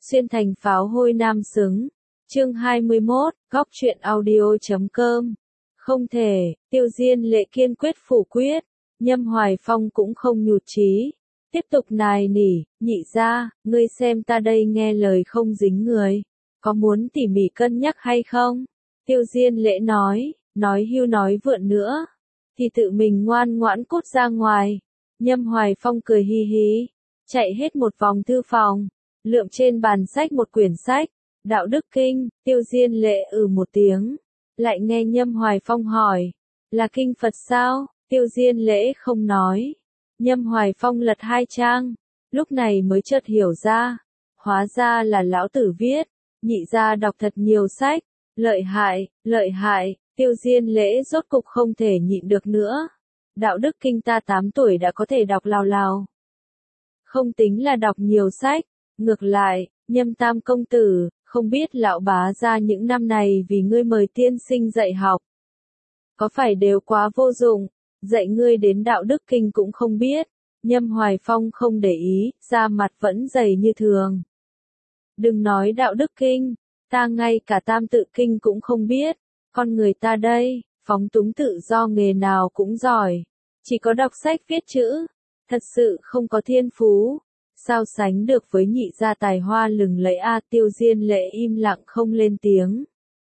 Xuyên thành pháo hôi nam xứng. Chương 21, góc truyện audio.com. Không thể, Tiêu Diên Lệ kiên quyết phủ quyết. Nhâm Hoài Phong cũng không nhụt chí. Tiếp tục nài nỉ, nhị gia, ngươi xem ta đây nghe lời không dính người. Có muốn tỉ mỉ cân nhắc hay không? Tiêu Diên Lệ nói hưu nói vượn nữa. Thì tự mình ngoan ngoãn cút ra ngoài. Nhâm Hoài Phong cười hi hi. Chạy hết một vòng thư phòng. Lượm trên bàn sách một quyển sách. Đạo Đức Kinh. Tiêu Diên Lệ một tiếng. Lại nghe Nhâm Hoài Phong hỏi. Là kinh Phật sao? Tiêu Diên Lễ không nói. Nhâm Hoài Phong lật 2 trang. Lúc này mới chợt hiểu ra. Hóa ra là lão tử viết. Nhị gia đọc thật nhiều sách. Lợi hại. Tiêu Diên Lễ rốt cục không thể nhịn được nữa. Đạo Đức Kinh ta 8 tuổi đã có thể đọc lào. Không tính là đọc nhiều sách. Ngược lại, Nhâm Tam công tử, không biết lão bá gia những năm này vì ngươi mời tiên sinh dạy học. Có phải đều quá vô dụng, dạy ngươi đến Đạo Đức Kinh cũng không biết. Nhâm Hoài Phong không để ý, da mặt vẫn dày như thường. Đừng nói Đạo Đức Kinh, ta ngay cả Tam Tự Kinh cũng không biết. Con người ta đây, phóng túng tự do nghề nào cũng giỏi. Chỉ có đọc sách viết chữ, thật sự không có thiên phú. Sao sánh được với nhị gia tài hoa lừng lẫy a? Tiêu Diên Lệ im lặng không lên tiếng.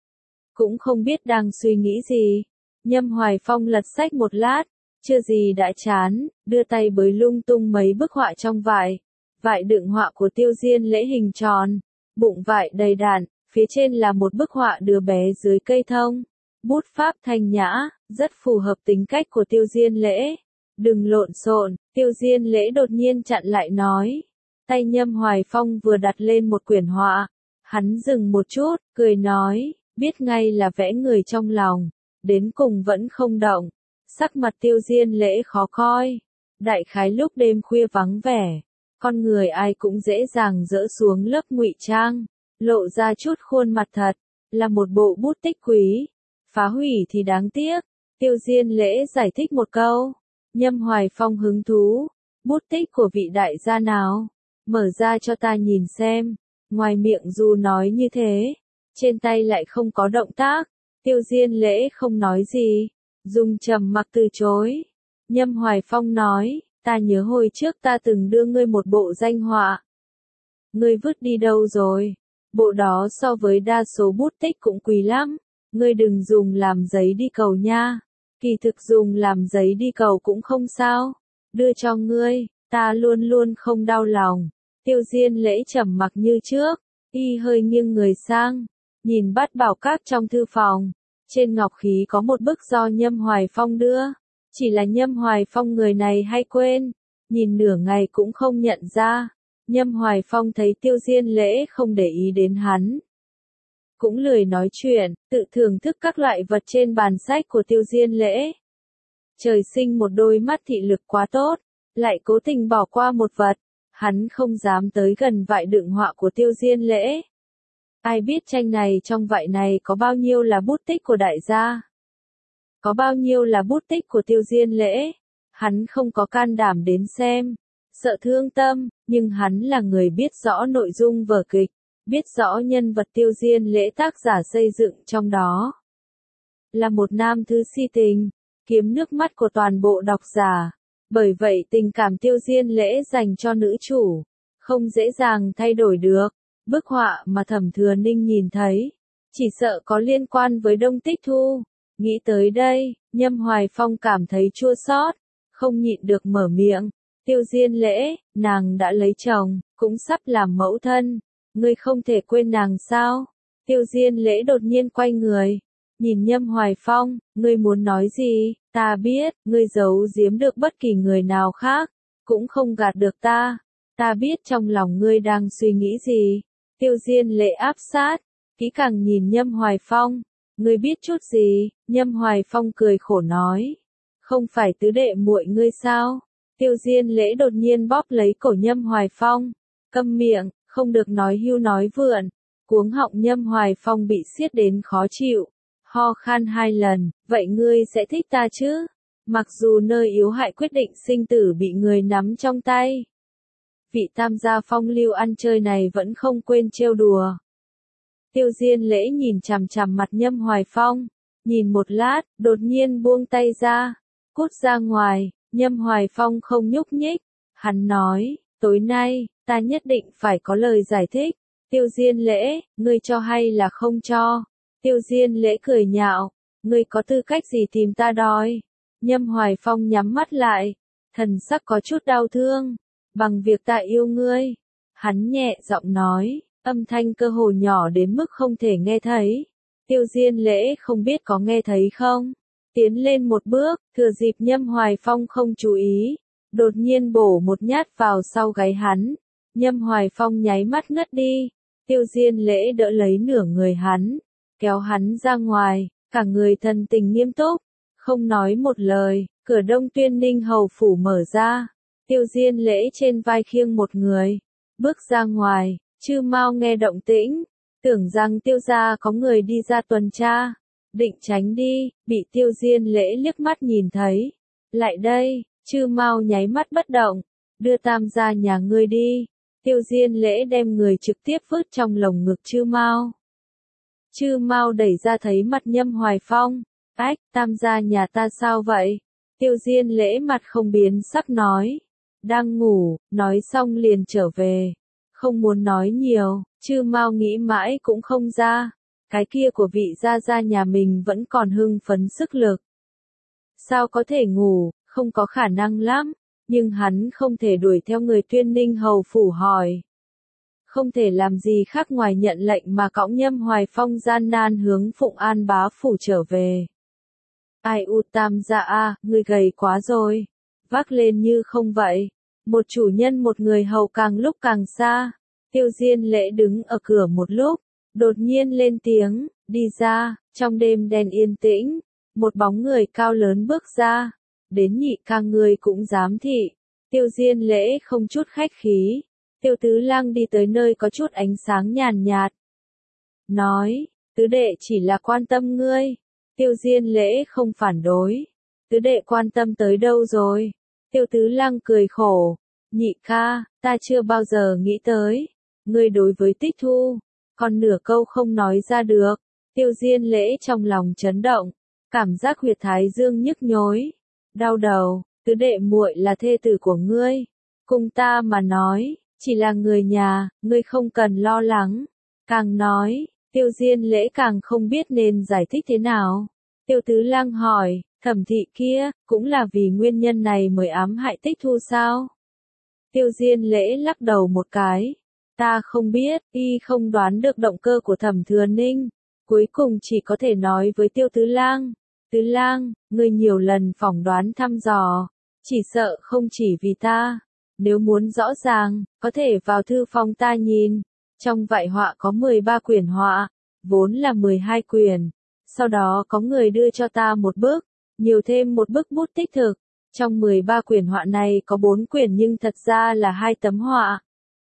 Cũng không biết đang suy nghĩ gì. Nhâm Hoài Phong lật sách một lát, chưa gì đã chán, đưa tay bới lung tung mấy bức họa trong vải. Vải đựng họa của Tiêu Diên Lễ hình tròn, bụng vải đầy đặn, phía trên là một bức họa đứa bé dưới cây thông. Bút pháp thanh nhã, rất phù hợp tính cách của Tiêu Diên Lễ. Đừng lộn xộn, Tiêu Diên Lễ đột nhiên chặn lại nói. Tay Nhâm Hoài Phong vừa đặt lên một quyển họa. Hắn dừng một chút, cười nói, biết ngay là vẽ người trong lòng. Đến cùng vẫn không động. Sắc mặt Tiêu Diên Lễ khó coi. Đại khái lúc đêm khuya vắng vẻ. Con người ai cũng dễ dàng dỡ xuống lớp ngụy trang. Lộ ra chút khuôn mặt thật. Là một bộ bút tích quý. Phá hủy thì đáng tiếc. Tiêu Diên Lễ giải thích một câu. Nhâm Hoài Phong hứng thú. Bút tích của vị đại gia nào? Mở ra cho ta nhìn xem. Ngoài miệng dù nói như thế, trên tay lại không có động tác. Tiêu Diên Lễ không nói gì, dùng trầm mặc từ chối. Nhâm Hoài Phong nói, ta nhớ hồi trước ta từng đưa ngươi một bộ danh họa. Ngươi vứt đi đâu rồi? Bộ đó so với đa số bút tích cũng quý lắm. Ngươi đừng dùng làm giấy đi cầu nha. Kỳ thực dùng làm giấy đi cầu cũng không sao. Đưa cho ngươi, ta luôn luôn không đau lòng. Tiêu Diên Lễ trầm mặc như trước, y hơi nghiêng người sang, nhìn bát bảo các trong thư phòng. Trên ngọc khí có một bức do Nhâm Hoài Phong đưa. Chỉ là Nhâm Hoài Phong người này hay quên, nhìn nửa ngày cũng không nhận ra. Nhâm Hoài Phong thấy Tiêu Diên Lễ không để ý đến hắn. Cũng lười nói chuyện, tự thưởng thức các loại vật trên bàn sách của Tiêu Diên Lễ. Trời sinh một đôi mắt thị lực quá tốt, lại cố tình bỏ qua một vật. Hắn không dám tới gần vải đựng họa của Tiêu Diên Lễ. Ai biết tranh này trong vải này có bao nhiêu là bút tích của đại gia? Có bao nhiêu là bút tích của Tiêu Diên Lễ? Hắn không có can đảm đến xem. Sợ thương tâm, nhưng hắn là người biết rõ nội dung vở kịch. Biết rõ nhân vật Tiêu Diên Lễ tác giả xây dựng trong đó. Là một nam thư si tình, kiếm nước mắt của toàn bộ độc giả. Bởi vậy tình cảm Tiêu Diên Lễ dành cho nữ chủ, không dễ dàng thay đổi được. Bức họa mà Thẩm Thừa Ninh nhìn thấy, chỉ sợ có liên quan với Đông Tích Thu. Nghĩ tới đây, Nhâm Hoài Phong cảm thấy chua xót, không nhịn được mở miệng. Tiêu Diên Lễ, nàng đã lấy chồng, cũng sắp làm mẫu thân. Ngươi không thể quên nàng sao? Tiêu Diên Lễ đột nhiên quay người. Nhìn Nhâm Hoài Phong, ngươi muốn nói gì? Ta biết, ngươi giấu giếm được bất kỳ người nào khác, cũng không gạt được ta. Ta biết trong lòng ngươi đang suy nghĩ gì. Tiêu Diên Lễ áp sát, kỹ càng nhìn Nhâm Hoài Phong. Ngươi biết chút gì? Nhâm Hoài Phong cười khổ nói. Không phải tứ đệ muội ngươi sao? Tiêu Diên Lễ đột nhiên bóp lấy cổ Nhâm Hoài Phong. Câm miệng, không được nói hưu nói vượn. Cuống họng Nhâm Hoài Phong bị siết đến khó chịu. Ho khan 2 lần, vậy ngươi sẽ thích ta chứ? Mặc dù nơi yếu hại quyết định sinh tử bị người nắm trong tay. vị tam gia phong lưu ăn chơi này vẫn không quên trêu đùa. Tiêu Diên Lễ nhìn chằm chằm mặt Nhâm Hoài Phong, nhìn một lát, đột nhiên buông tay ra, cút ra ngoài. Nhâm Hoài Phong không nhúc nhích, hắn nói, tối nay, ta nhất định phải có lời giải thích. Tiêu Diên Lễ, ngươi cho hay là không cho? Tiêu Diên Lễ cười nhạo, ngươi có tư cách gì tìm ta đòi? Nhâm Hoài Phong nhắm mắt lại, thần sắc có chút đau thương, bằng việc ta yêu ngươi. Hắn nhẹ giọng nói, âm thanh cơ hồ nhỏ đến mức không thể nghe thấy. Tiêu Diên Lễ không biết có nghe thấy không? Tiến lên một bước, thừa dịp Nhâm Hoài Phong không chú ý, đột nhiên bổ một nhát vào sau gáy hắn. Nhâm Hoài Phong nháy mắt ngất đi. Tiêu Diên Lễ đỡ lấy nửa người hắn, kéo hắn ra ngoài, cả người thần tình nghiêm túc, không nói một lời. Cửa Đông Tuyên Ninh hầu phủ mở ra, Tiêu Diên Lễ trên vai khiêng một người, bước ra ngoài. Chư Mao nghe động tĩnh, tưởng rằng Tiêu gia có người đi ra tuần tra, định tránh đi, bị Tiêu Diên Lễ liếc mắt nhìn thấy. Lại đây, Chư Mao nháy mắt bất động, đưa tam gia nhà ngươi đi. Tiêu Diên Lễ đem người trực tiếp vứt trong lồng ngực Chư Mao. Chư Mao đẩy ra thấy mặt Nhâm Hoài Phong, ách, tam gia nhà ta sao vậy? Tiêu Diên Lễ mặt không biến sắc nói, đang ngủ, nói xong liền trở về. Không muốn nói nhiều, Chư Mao nghĩ mãi cũng không ra, cái kia của vị gia gia nhà mình vẫn còn hưng phấn sức lực. Sao có thể ngủ, không có khả năng lắm, nhưng hắn không thể đuổi theo người Tuyên Ninh hầu phủ hỏi. Không thể làm gì khác ngoài nhận lệnh mà cõng Nhâm Hoài Phong gian nan hướng Phụng An bá phủ trở về. Ai u tam gia a, ngươi gầy quá rồi, vác lên như không vậy. Một chủ nhân một người hầu càng lúc càng xa. Tiêu Diên Lễ đứng ở cửa một lúc, đột nhiên lên tiếng, đi ra. Trong đêm đen yên tĩnh, một bóng người cao lớn bước ra, đến Nhị ca ngươi cũng dám thị. Tiêu Diên Lễ không chút khách khí, Tiêu Tứ Lang đi tới nơi có chút ánh sáng nhàn nhạt, nói, tứ đệ chỉ là quan tâm ngươi. Tiêu Diên Lễ không phản đối, tứ đệ quan tâm tới đâu rồi? Tiêu Tứ Lang cười khổ, Nhị ca, ta chưa bao giờ nghĩ tới, ngươi đối với Tích Thu, còn nửa câu không nói ra được. Tiêu Diên Lễ trong lòng chấn động, cảm giác huyệt thái dương nhức nhối, đau đầu. Tứ đệ muội là thê tử của ngươi, cùng ta mà nói, chỉ là người nhà, ngươi không cần lo lắng. Càng nói, Tiêu Diên Lễ càng không biết nên giải thích thế nào. Tiêu Tứ Lang hỏi, Thẩm thị kia, cũng là vì nguyên nhân này mới ám hại Tích Thu sao? Tiêu Diên Lễ lắc đầu một cái, ta không biết, y không đoán được động cơ của Thẩm Thừa Ninh, cuối cùng chỉ có thể nói với Tiêu Tứ Lang, Tứ Lang, ngươi nhiều lần phỏng đoán thăm dò, chỉ sợ không chỉ vì ta, nếu muốn rõ ràng, có thể vào thư phòng ta nhìn, trong vại họa có 13 quyển họa, vốn là 12 quyển, sau đó có người đưa cho ta một bức, nhiều thêm một bức bút tích thực, trong 13 quyển họa này có 4 quyển nhưng thật ra là 2 tấm họa.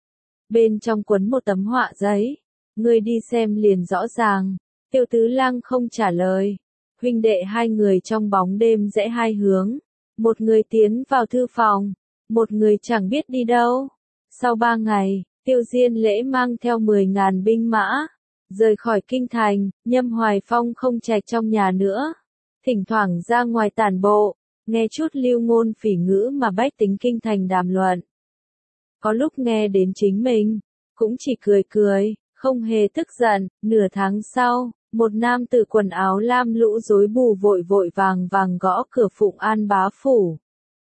Bên trong cuốn một tấm họa giấy, ngươi đi xem liền rõ ràng. Tiêu Tứ Lang không trả lời. Huynh đệ hai người trong bóng đêm rẽ hai hướng, một người tiến vào thư phòng, một người chẳng biết đi đâu. Sau 3 ngày, Tiêu Diên Lễ mang theo 10.000 binh mã, rời khỏi kinh thành. Nhâm Hoài Phong không trạch trong nhà nữa, thỉnh thoảng ra ngoài tản bộ, nghe chút lưu ngôn phỉ ngữ mà bách tính kinh thành đàm luận. Có lúc nghe đến chính mình, cũng chỉ cười cười, không hề tức giận. Nửa tháng sau, một nam tử quần áo lam lũ rối bù vội vội vàng vàng gõ cửa Phụng An bá phủ.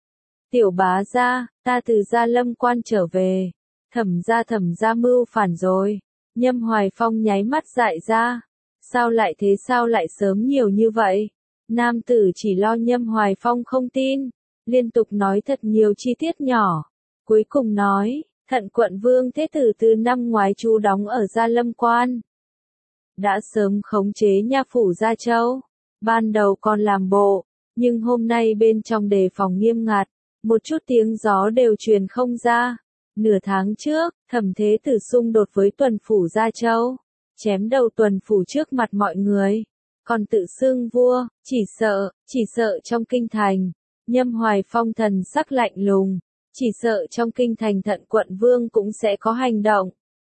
Tiểu bá gia, ta từ Gia Lâm quan trở về. Thẩm gia mưu phản rồi. Nhâm Hoài Phong nháy mắt dại ra. Sao lại thế, sao lại sớm nhiều như vậy? Nam tử chỉ lo Nhâm Hoài Phong không tin, liên tục nói thật nhiều chi tiết nhỏ. Cuối cùng nói, Thận quận vương thế tử từ năm ngoái trú đóng ở Gia Lâm quan, đã sớm khống chế nha phủ Gia Châu. Ban đầu còn làm bộ, nhưng hôm nay bên trong đề phòng nghiêm ngặt, một chút tiếng gió đều truyền không ra. Nửa tháng trước, Thẩm thế tử xung đột với tuần phủ Gia Châu, chém đầu tuần phủ trước mặt mọi người, còn tự xưng vua. Chỉ sợ trong kinh thành, Nhâm Hoài Phong thần sắc lạnh lùng, Chỉ sợ trong kinh thành Thận quận vương cũng sẽ có hành động.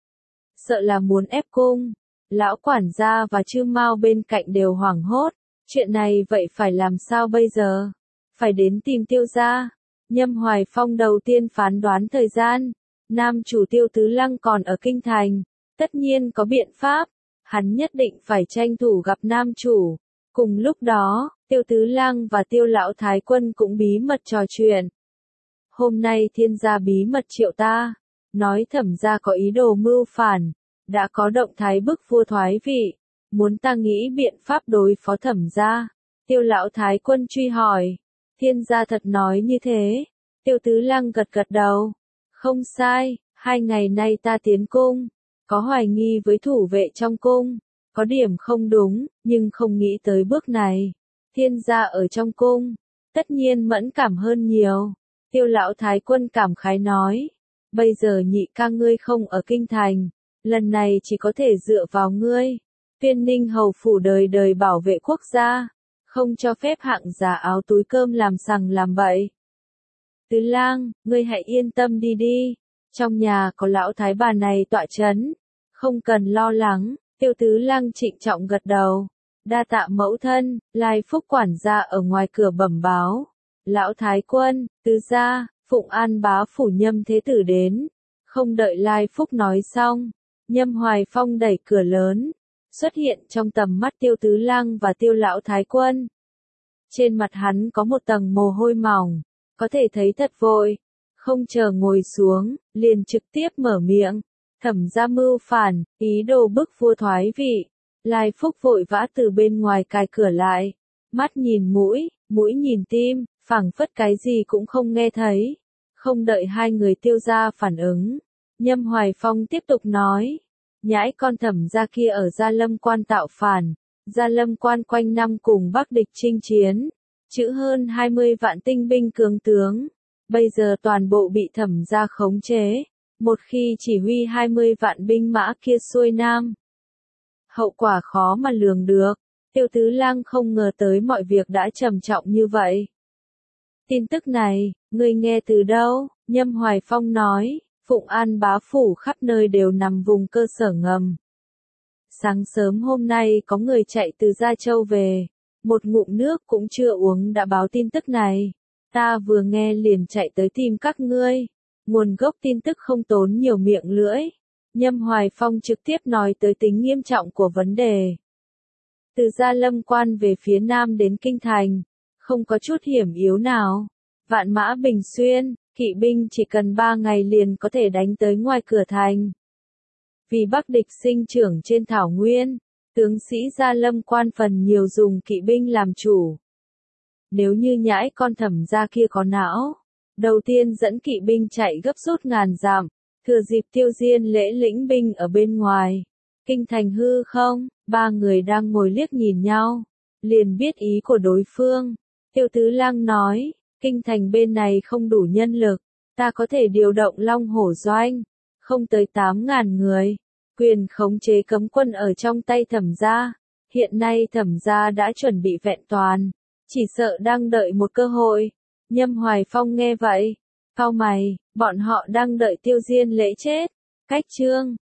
Sợ là muốn ép cung. Lão quản gia và Chư Mao bên cạnh đều hoảng hốt. Chuyện này vậy phải làm sao bây giờ? Phải đến tìm Tiêu gia. Nhâm Hoài Phong đầu tiên phán đoán thời gian. Nam chủ Tiêu Tứ Lăng còn ở kinh thành. Tất nhiên có biện pháp. Hắn nhất định phải tranh thủ gặp nam chủ. Cùng lúc đó, Tiêu Tứ Lăng và Tiêu Lão Thái Quân cũng bí mật trò chuyện. Hôm nay Thiên gia bí mật triệu ta. Nói Thẩm gia có ý đồ mưu phản. Đã có động thái bức vua thoái vị. Muốn ta nghĩ biện pháp đối phó Thẩm gia. Tiêu Lão Thái Quân truy hỏi. Thiên gia thật nói như thế. Tiêu Tứ Lăng gật gật đầu. Không sai, 2 ngày nay ta tiến cung. Có hoài nghi với thủ vệ trong cung. Có điểm không đúng, nhưng không nghĩ tới bước này. Thiên gia ở trong cung. Tất nhiên mẫn cảm hơn nhiều. Tiêu Lão Thái Quân cảm khái nói. Bây giờ nhị ca ngươi không ở kinh thành. Lần này chỉ có thể dựa vào ngươi. Tuyên Ninh hầu phủ đời đời bảo vệ quốc gia. Không cho phép hạng giả áo túi cơm làm sằng làm bậy. Tứ Lang, ngươi hãy yên tâm đi đi. Trong nhà có lão thái bà này tọa chấn. Không cần lo lắng. Tiêu Tứ Lăng trịnh trọng gật đầu. Đa tạ mẫu thân. Lai Phúc quản gia ở ngoài cửa bẩm báo. Lão Thái Quân, Tứ gia, Phụng An bá phủ Nhâm thế tử đến. Không đợi Lai Phúc nói xong. Nhâm Hoài Phong đẩy cửa lớn. Xuất hiện trong tầm mắt Tiêu Tứ Lăng và Tiêu Lão Thái Quân. Trên mặt hắn có một tầng mồ hôi mỏng. Có thể thấy thật vội. Không chờ ngồi xuống, liền trực tiếp mở miệng. Thẩm gia mưu phản, ý đồ bức vua thoái vị. Lai Phúc vội vã từ bên ngoài cài cửa lại. Mắt nhìn mũi, mũi nhìn tim, phảng phất cái gì cũng không nghe thấy. Không đợi hai người Tiêu gia phản ứng. Nhâm Hoài Phong tiếp tục nói. Nhãi con Thẩm gia kia ở Gia Lâm Quan tạo phản. Gia Lâm Quan quanh năm cùng Bắc địch chinh chiến. Chữ hơn 20 vạn tinh binh cường tướng. Bây giờ toàn bộ bị Thẩm gia khống chế. Một khi chỉ huy 20 vạn binh mã kia xuôi nam. Hậu quả khó mà lường được. Tiêu Tứ Lang không ngờ tới mọi việc đã trầm trọng như vậy. Tin tức này, ngươi nghe từ đâu? Nhâm Hoài Phong nói, Phụng An bá phủ khắp nơi đều nằm vùng cơ sở ngầm. Sáng sớm hôm nay có người chạy từ Gia Châu về. Một ngụm nước cũng chưa uống đã báo tin tức này. Ta vừa nghe liền chạy tới tìm các ngươi. Nguồn gốc tin tức không tốn nhiều miệng lưỡi. Nhâm Hoài Phong trực tiếp nói tới tính nghiêm trọng của vấn đề. Từ Gia Lâm Quan về phía nam đến Kinh Thành. Không có chút hiểm yếu nào. Vạn mã bình xuyên, kỵ binh chỉ cần 3 ngày liền có thể đánh tới ngoài cửa thành. Vì Bắc địch sinh trưởng trên thảo nguyên, tướng sĩ Gia Lâm Quan phần nhiều dùng kỵ binh làm chủ. Nếu như nhãi con Thẩm gia kia có não, đầu tiên dẫn kỵ binh chạy gấp rút ngàn dặm, thừa dịp Tiêu Diên lễ lĩnh binh ở bên ngoài. Kinh thành hư không, 3 người đang ngồi liếc nhìn nhau, liền biết ý của đối phương. Tiêu Tứ Lang nói, kinh thành bên này không đủ nhân lực, ta có thể điều động Long Hổ doanh, không tới 8.000 người. Quyền khống chế cấm quân ở trong tay Thẩm gia. Hiện nay Thẩm gia đã chuẩn bị vẹn toàn, chỉ sợ đang đợi một cơ hội. Nhâm Hoài Phong nghe vậy, cau mày, bọn họ đang đợi Tiêu Diên lễ chết. Cách chương